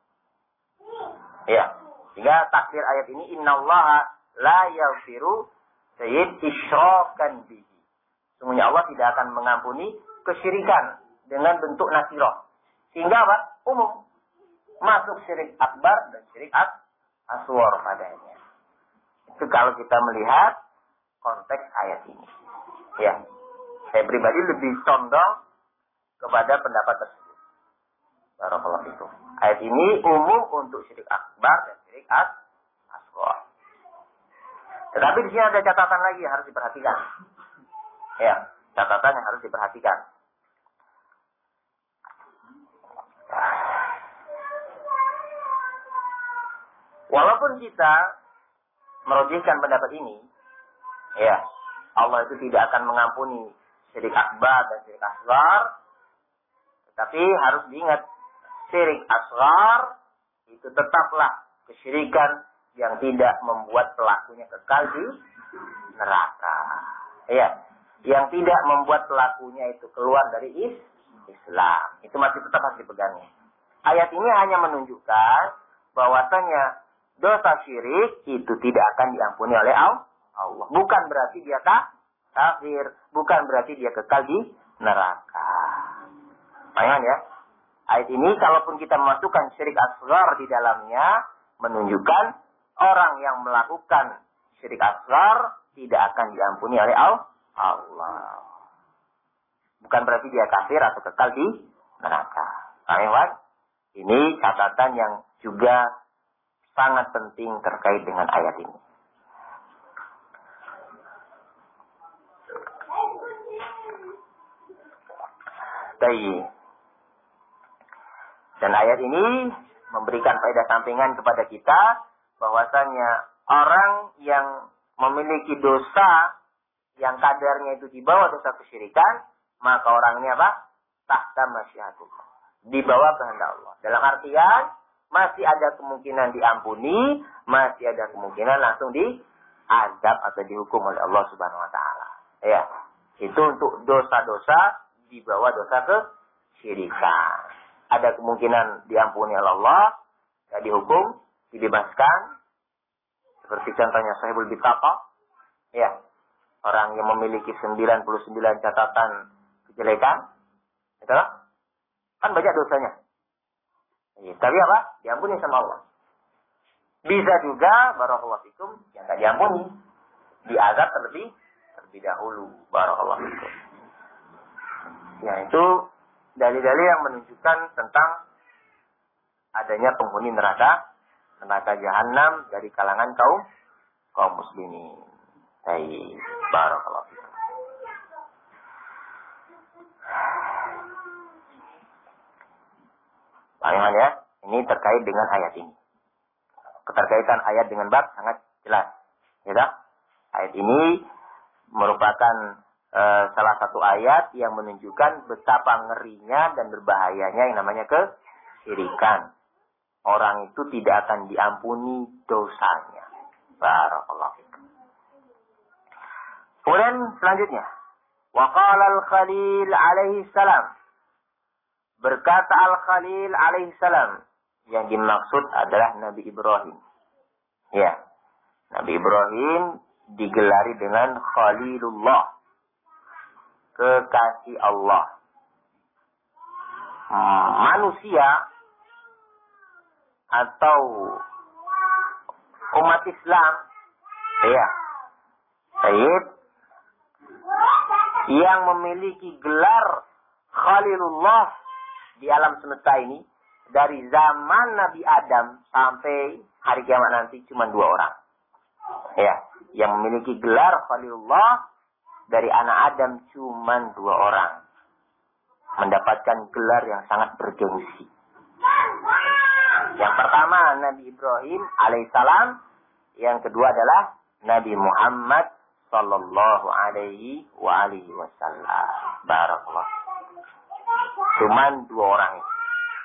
Ya, sehingga takdir ayat ini innallaha la yaghfiru sayyid isyrakan bihi. Sungguhnya Allah tidak akan mengampuni kesyirikan dengan bentuk nakirah. Sehingga apa? Umum. Masuk syirik akbar dan syirik asghar padanya. Itu kalau kita melihat konteks ayat ini. Ya. Saya pribadi lebih condong kepada pendapat tersebut. Barakallahu fikum. Ayat ini umum untuk syirik akbar dan syirik asghar. Tetapi di sini ada catatan lagi yang harus diperhatikan. Ya, catatan yang harus diperhatikan. Walaupun kita merujihkan pendapat ini, ya, Allah itu tidak akan mengampuni syirik akbar dan syirik asghar. Tetapi harus diingat, syirik asghar itu tetaplah kesyirikan yang tidak membuat pelakunya kekal di neraka. Ya, yang tidak membuat pelakunya itu keluar dari is Islam. Itu masih tetap harus dipegangnya. Ayat ini hanya menunjukkan bahwasanya dosa syirik itu tidak akan diampuni oleh Allah. Bukan berarti dia kafir, bukan berarti dia kekal di neraka. Paham ya? Ayat ini kalaupun kita memasukkan syirik asghar di dalamnya, menunjukkan orang yang melakukan syirik asghar tidak akan diampuni oleh Allah. Bukan berarti dia kafir atau kekal di neraka. Paham ya? Ini catatan yang juga sangat penting terkait dengan ayat ini. Baik. Dan ayat ini memberikan faedah sampingan kepada kita bahwasanya orang yang memiliki dosa yang kadarnya itu di bawah dosa kesyirikan, maka orangnya apa? Tahta masyiatullah. Di bawah kehendak Allah. Dalam artian masih ada kemungkinan diampuni, masih ada kemungkinan langsung diazab atau dihukum oleh Allah Subhanahu wa taala. Ya. Itu untuk dosa-dosa di bawah dosa kesyirikan. Ada kemungkinan diampuni oleh Allah, ya, dihukum, dibebaskan. Seperti contohnya sahibul bitaqah. Ya. Orang yang memiliki sembilan puluh sembilan catatan kejelekan. Betul? Kan banyak dosanya. Ya, tapi apa? Diampuni sama Allah. Bisa juga, barakallahu fikum, yang tak diampuni. Diazab terlebih, terlebih dahulu. Barakallahu fikum. Ya, itu dalil-dalil yang menunjukkan tentang adanya penghuni neraka, neraka jahanam dari kalangan kaum kaum muslimin. Baik, barakallahu fikum. Paham ya? Ini terkait dengan ayat ini. Keterkaitan ayat dengan bab sangat jelas. Ya tak? Ayat ini merupakan uh, salah satu ayat yang menunjukkan betapa ngerinya dan berbahayanya yang namanya kesyirikan. Orang itu tidak akan diampuni dosanya. Barakallahu fikum. Kemudian selanjutnya, wa qala al-Khalil alaihi salam. Berkata Al-Khalil alaihissalam, yang dimaksud adalah Nabi Ibrahim. Ya, Nabi Ibrahim digelari dengan Khalilullah, kekasih Allah. Hmm, manusia atau umat Islam, ya, baik, yang memiliki gelar Khalilullah di alam semesta ini, dari zaman Nabi Adam sampai hari kiamat nanti cuma dua orang. Ya, yang memiliki gelar Khalilullah dari anak Adam cuma dua orang. Mendapatkan gelar yang sangat bergengsi. Yang pertama Nabi Ibrahim alaihissalam, yang kedua adalah Nabi Muhammad sallallahu alaihi wa alihi wasallam. Barakallah. Cuman dua orang itu.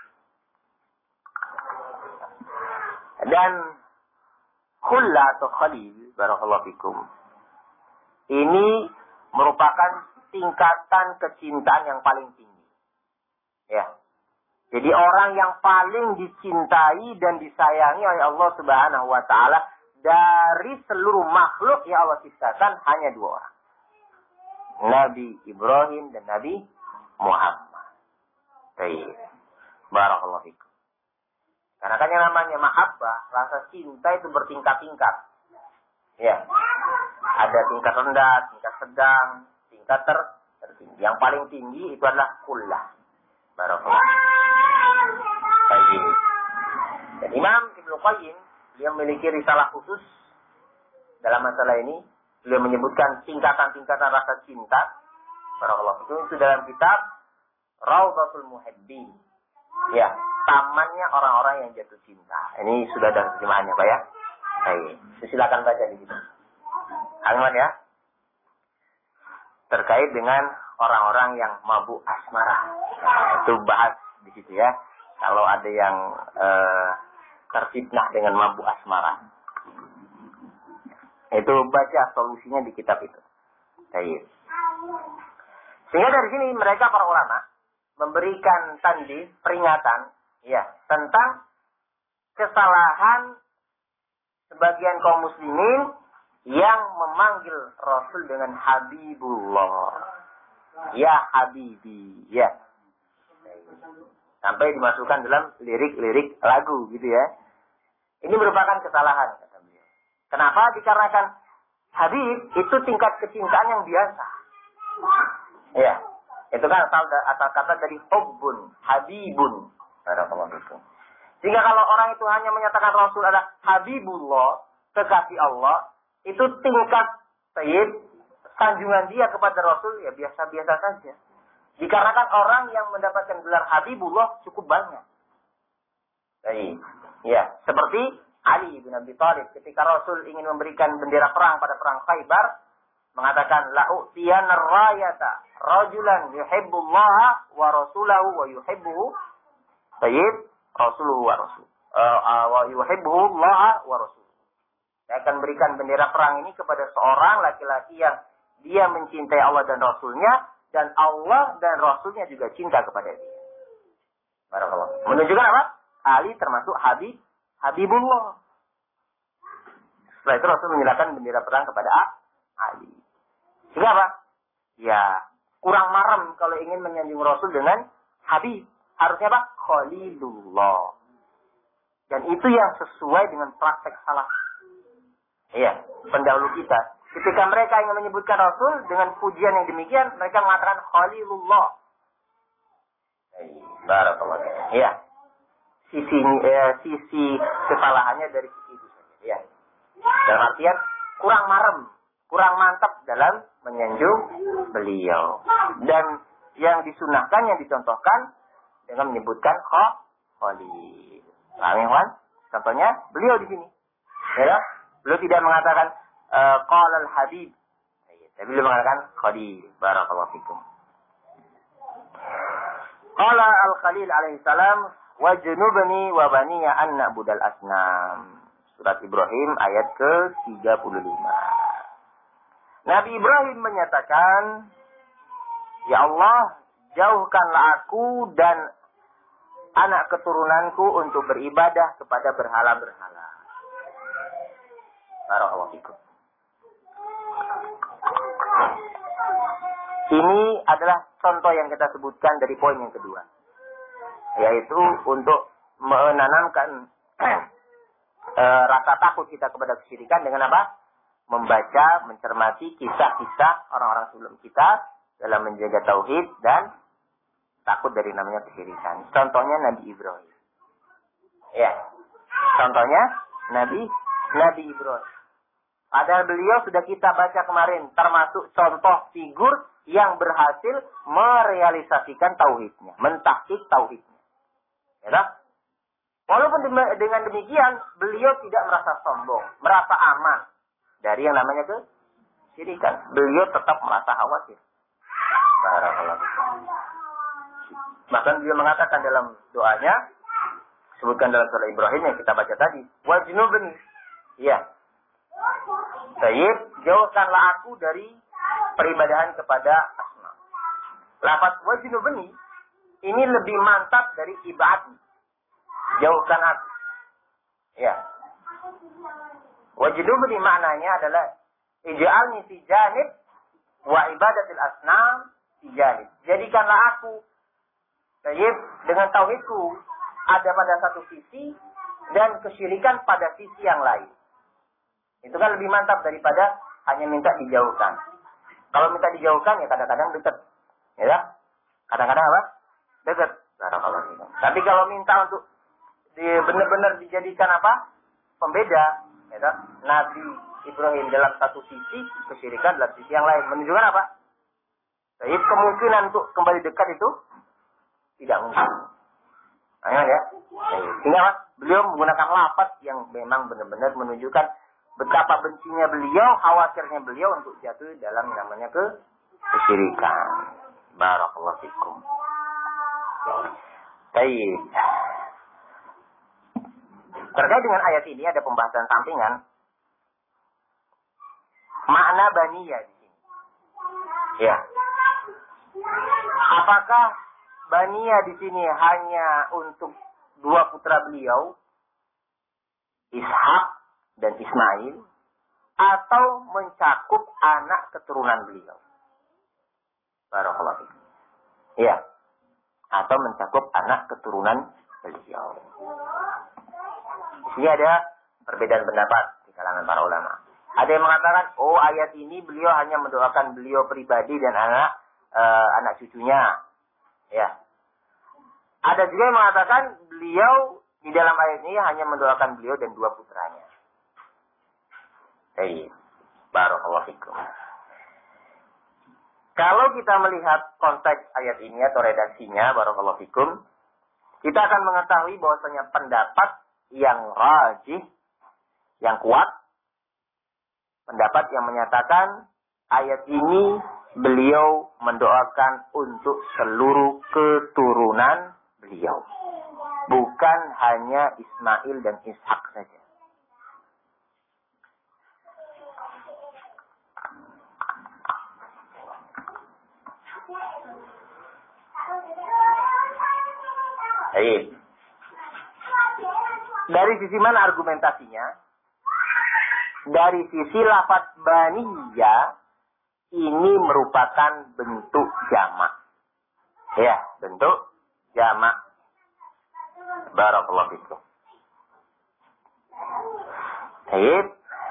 Dan Khulla atau Khalil, barakallahu fikum, ini merupakan tingkatan kecintaan yang paling tinggi. Ya. Jadi orang yang paling dicintai dan disayangi oleh Allah Subhanahu wa taala dari seluruh makhluk yang Allah ciptakan hanya dua orang. Nabi Ibrahim dan Nabi Muhammad. Baik. Barakallahu fikum. Karena kan yang namanya mahabbah, rasa cinta itu bertingkat-tingkat. Ya. Ada tingkat rendah, tingkat sedang, tingkat ter tertinggi. Yang paling tinggi itu adalah khullah. Barakallahu fikum. Baik. Dan Imam Ibnu Qayyim, dia memiliki risalah khusus dalam masalah ini. Beliau menyebutkan tingkatan-tingkatan rasa cinta. Barakallahu fikum. Itu dalam kitab Rawdatul Muhibbin. Ya, tamannya orang-orang yang jatuh cinta. Ini sudah ada terjemahannya, Pak ya. Baik, silakan baca di situ. Halaman ya. Terkait dengan orang-orang yang mabuk asmara. Nah, itu bahas di situ ya. Kalau ada yang uh, terfitnah dengan mabuk asmara. Itu baca solusinya di kitab itu. Baik. Sehingga dari sini mereka para ulama memberikan tandis, peringatan ya, tentang kesalahan sebagian kaum muslimin yang memanggil Rasul dengan Habibullah. Ya Habibi, ya. Sampai dimasukkan dalam lirik-lirik lagu gitu ya. Ini merupakan kesalahan kata beliau. Kenapa? Dikarenakan Habib itu tingkat kecintaan yang biasa. Ya. Itu kan asal, asal kata dari hubbun, habibun. Barakallahu fikum. Sehingga kalau orang itu hanya menyatakan Rasul adalah Habibullah, kekasih Allah, itu tingkat sayyid, sanjungan dia kepada Rasul ya biasa-biasa saja. Dikarenakan orang yang mendapatkan gelar Habibullah cukup banyak. Baik. Ya, seperti Ali bin Abi Thalib ketika Rasul ingin memberikan bendera perang pada perang Khaybar, mengatakan la'utiyanna rayata rajulan yuhibbullaha wa rasulahu wa yuhibbuhu sayyid rasuluhu wa rasul uh, uh, wa yuhibbuhu Allah wa rasul. Saya akan berikan bendera perang ini kepada seorang laki-laki yang dia mencintai Allah dan Rasulnya, dan Allah dan Rasulnya juga cinta kepada dia. Barakallahu. Menunjukkan apa? Ali termasuk Habib, Habibullah. Setelah itu Rasul menyerahkan bendera perang kepada Ali. Sehingga apa? Ya, kurang marem kalau ingin menyanjung Rasul dengan Habib. Harusnya apa? Khalilullah. Dan itu yang sesuai dengan praktek salaf. Iya, pendahulu kita. Ketika mereka ingin menyebutkan Rasul dengan pujian yang demikian, mereka mengatakan Khalilullah. Barakallahu. Iya. Sisi eh, sisi kesalahannya dari sisi itu saja. Iya. Dalam artian kurang marem, kurang mantap dalam menyanjung beliau. Dan yang disunahkan, yang dicontohkan dengan menyebutkan Khalil. Paham ya, Wan? Contohnya beliau di sini. Ya, beliau tidak mengatakan qala al-habib. Tapi beliau mengatakan Khalil. Barakallahu fikum. Qala al-Khalil alaihi salam wa junubni wa baniya an na'budal asnam. Surat Ibrahim ayat ke tiga puluh lima. Nabi Ibrahim menyatakan, ya Allah, jauhkanlah aku dan anak keturunanku untuk beribadah kepada berhala-berhala. Barakallahu fikum. Ini adalah contoh yang kita sebutkan dari poin yang kedua. Yaitu untuk menanamkan e, rasa takut kita kepada kesyirikan dengan apa? Membaca, mencermati kisah-kisah orang-orang sebelum kita dalam menjaga tauhid dan takut dari namanya kesyirikan. Contohnya Nabi Ibrahim. Ya. Contohnya Nabi Nabi Ibrahim. Padahal beliau sudah kita baca kemarin, termasuk contoh figur yang berhasil merealisasikan tauhidnya, mentahqiq tauhidnya. Ya, walaupun dengan demikian, beliau tidak merasa sombong, merasa aman dari yang namanya kesyirikan. Beliau tetap merasa khawatir. Barakallahu. Bahkan beliau mengatakan dalam doanya, sebutkan dalam surah Ibrahim yang kita baca tadi, wa junubni. Ya. Sayyid, jauhkanlah aku dari peribadahan kepada asnam. Lafaz wa junubni ini lebih mantap dari ibad. Jauhkan aku. Ya. Wa junubni maknanya adalah ij'alni fi janib wa ibadatil asnam fi janib. Jadikanlah aku Sayyid dengan tauhidku ada pada satu sisi dan kesyirikan pada sisi yang lain. Itu kan lebih mantap daripada hanya minta dijauhkan. Kalau minta dijauhkan ya kadang-kadang dekat. Ya. Kadang-kadang apa? Dekat. Tapi kalau minta untuk di, benar-benar dijadikan apa? Pembeda. Ya, Nabi Ibrahim dalam satu sisi, kesyirikan dalam sisi yang lain. Menunjukkan apa? Jadi kemungkinan untuk kembali dekat itu tidak mungkin. Ayo ya. Sehingga Mas, beliau menggunakan lafaz yang memang benar-benar menunjukkan betapa bencinya beliau, khawatirnya beliau untuk jatuh dalam namanya ke kesyirikan. Barakallahu fikum. Baik. Terkait dengan ayat ini ada pembahasan sampingan. Makna baniyah di sini. Ya. Apakah baniyah di sini hanya untuk dua putra beliau, Ishak dan Ismail, atau mencakup anak keturunan beliau? Barakallahu fikum. Ya. Atau mencakup anak keturunan beliau. Di sini ada perbedaan pendapat di kalangan para ulama. Ada yang mengatakan, oh ayat ini beliau hanya mendoakan beliau pribadi dan anak uh, anak cucunya. Ya. Ada juga yang mengatakan beliau di dalam ayat ini hanya mendoakan beliau dan dua putranya. Baik. Barakallahu fikum. Kalau kita melihat konteks ayat ini atau redaksinya, barakallahu fikum, kita akan mengetahui bahwasanya pendapat yang rajih, yang kuat, pendapat yang menyatakan ayat ini beliau mendoakan untuk seluruh keturunan beliau. Bukan hanya Ismail dan Ishak saja. Baik. Dari sisi mana argumentasinya? Dari sisi lafaz baniyah ini merupakan bentuk jamak. Ya, bentuk jamak. Barakallahu fikum. Baik.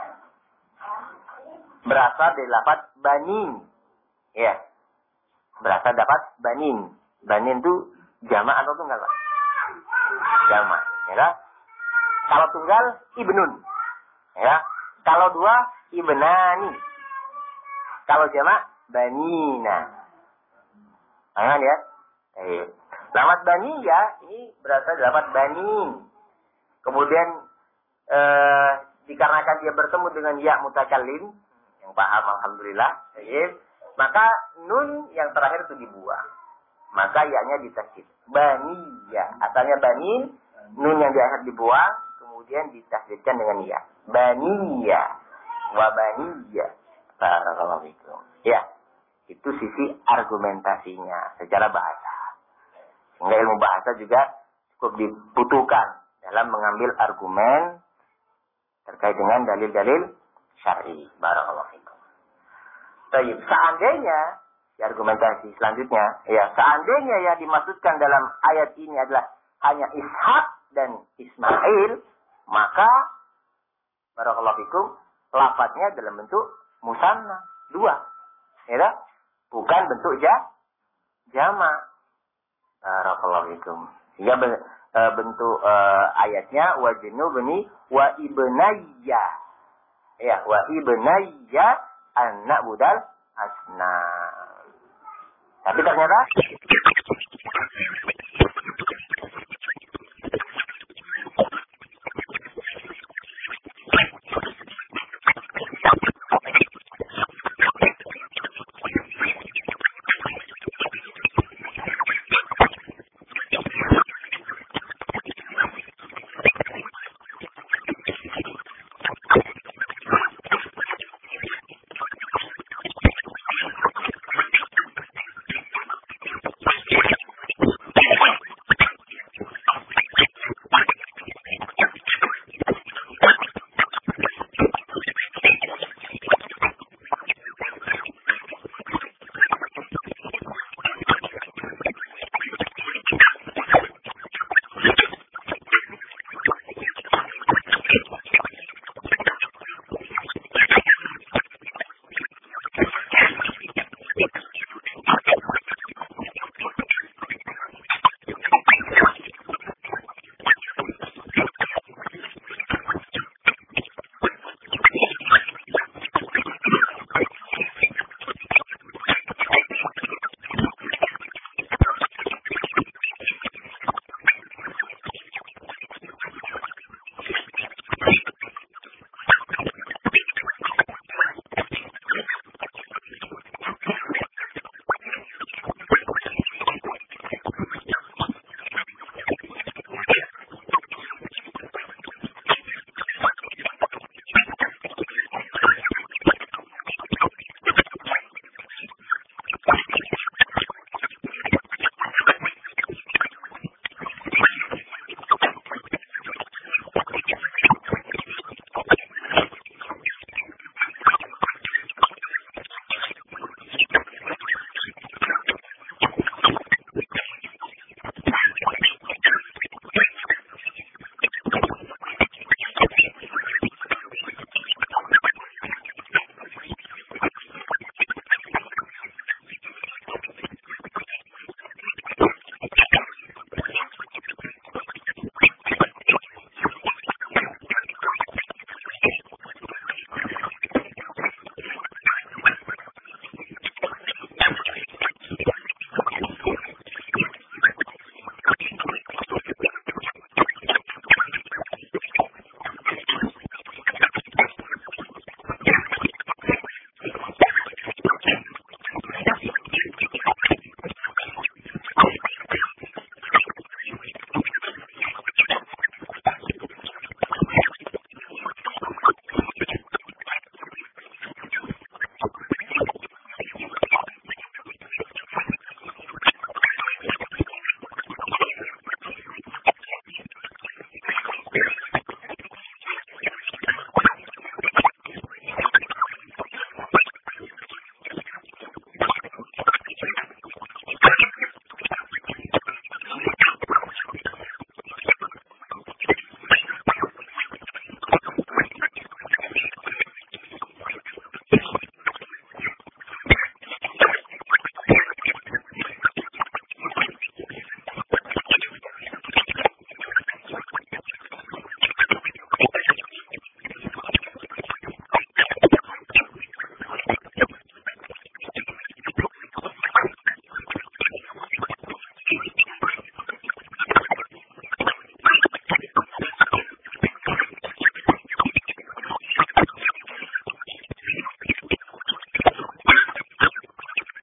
Berasal dari lafaz banin. Ya. Berasal dapat banin. Banin itu jamak atau tunggal, Pak? Jamak, ya. Kalau tunggal ibnun. Ya. Kalau dua ibnani. Kalau jamak banina. Paham ya? Baik. Lafaz baniyah ini berasal dari lafaz banin. Kemudian eh, dikarenakan dia bertemu dengan ya mutakallim yang paham alhamdulillah, baik. Maka nun yang terakhir itu dibuang. Maka ya-nya ditasydid. Baniyah. Asalnya banin, nun yang di akhir dibuang, kemudian ditasydidkan dengan ya. Baniyah. Wa baniyah. Barakallahu fikum. Ya. Itu sisi argumentasinya secara bahasa. Sehingga ilmu bahasa juga cukup dibutuhkan dalam mengambil argumen terkait dengan dalil-dalil syar'i. Barakallahu fikum. Baik, seandainya di argumentasi selanjutnya, ya, seandainya yang dimaksudkan dalam ayat ini adalah hanya Ishak dan Ismail, maka barakallahu fikum, lafadznya dalam bentuk musanna, dua. Ya, bukan bentuk ja, jama'. Barakallahu fikum. Sehingga bentuk uh, ayatnya wa junubni wa ibnayya. Ya, wa ibnayya anak budal asna. Tapi ternyata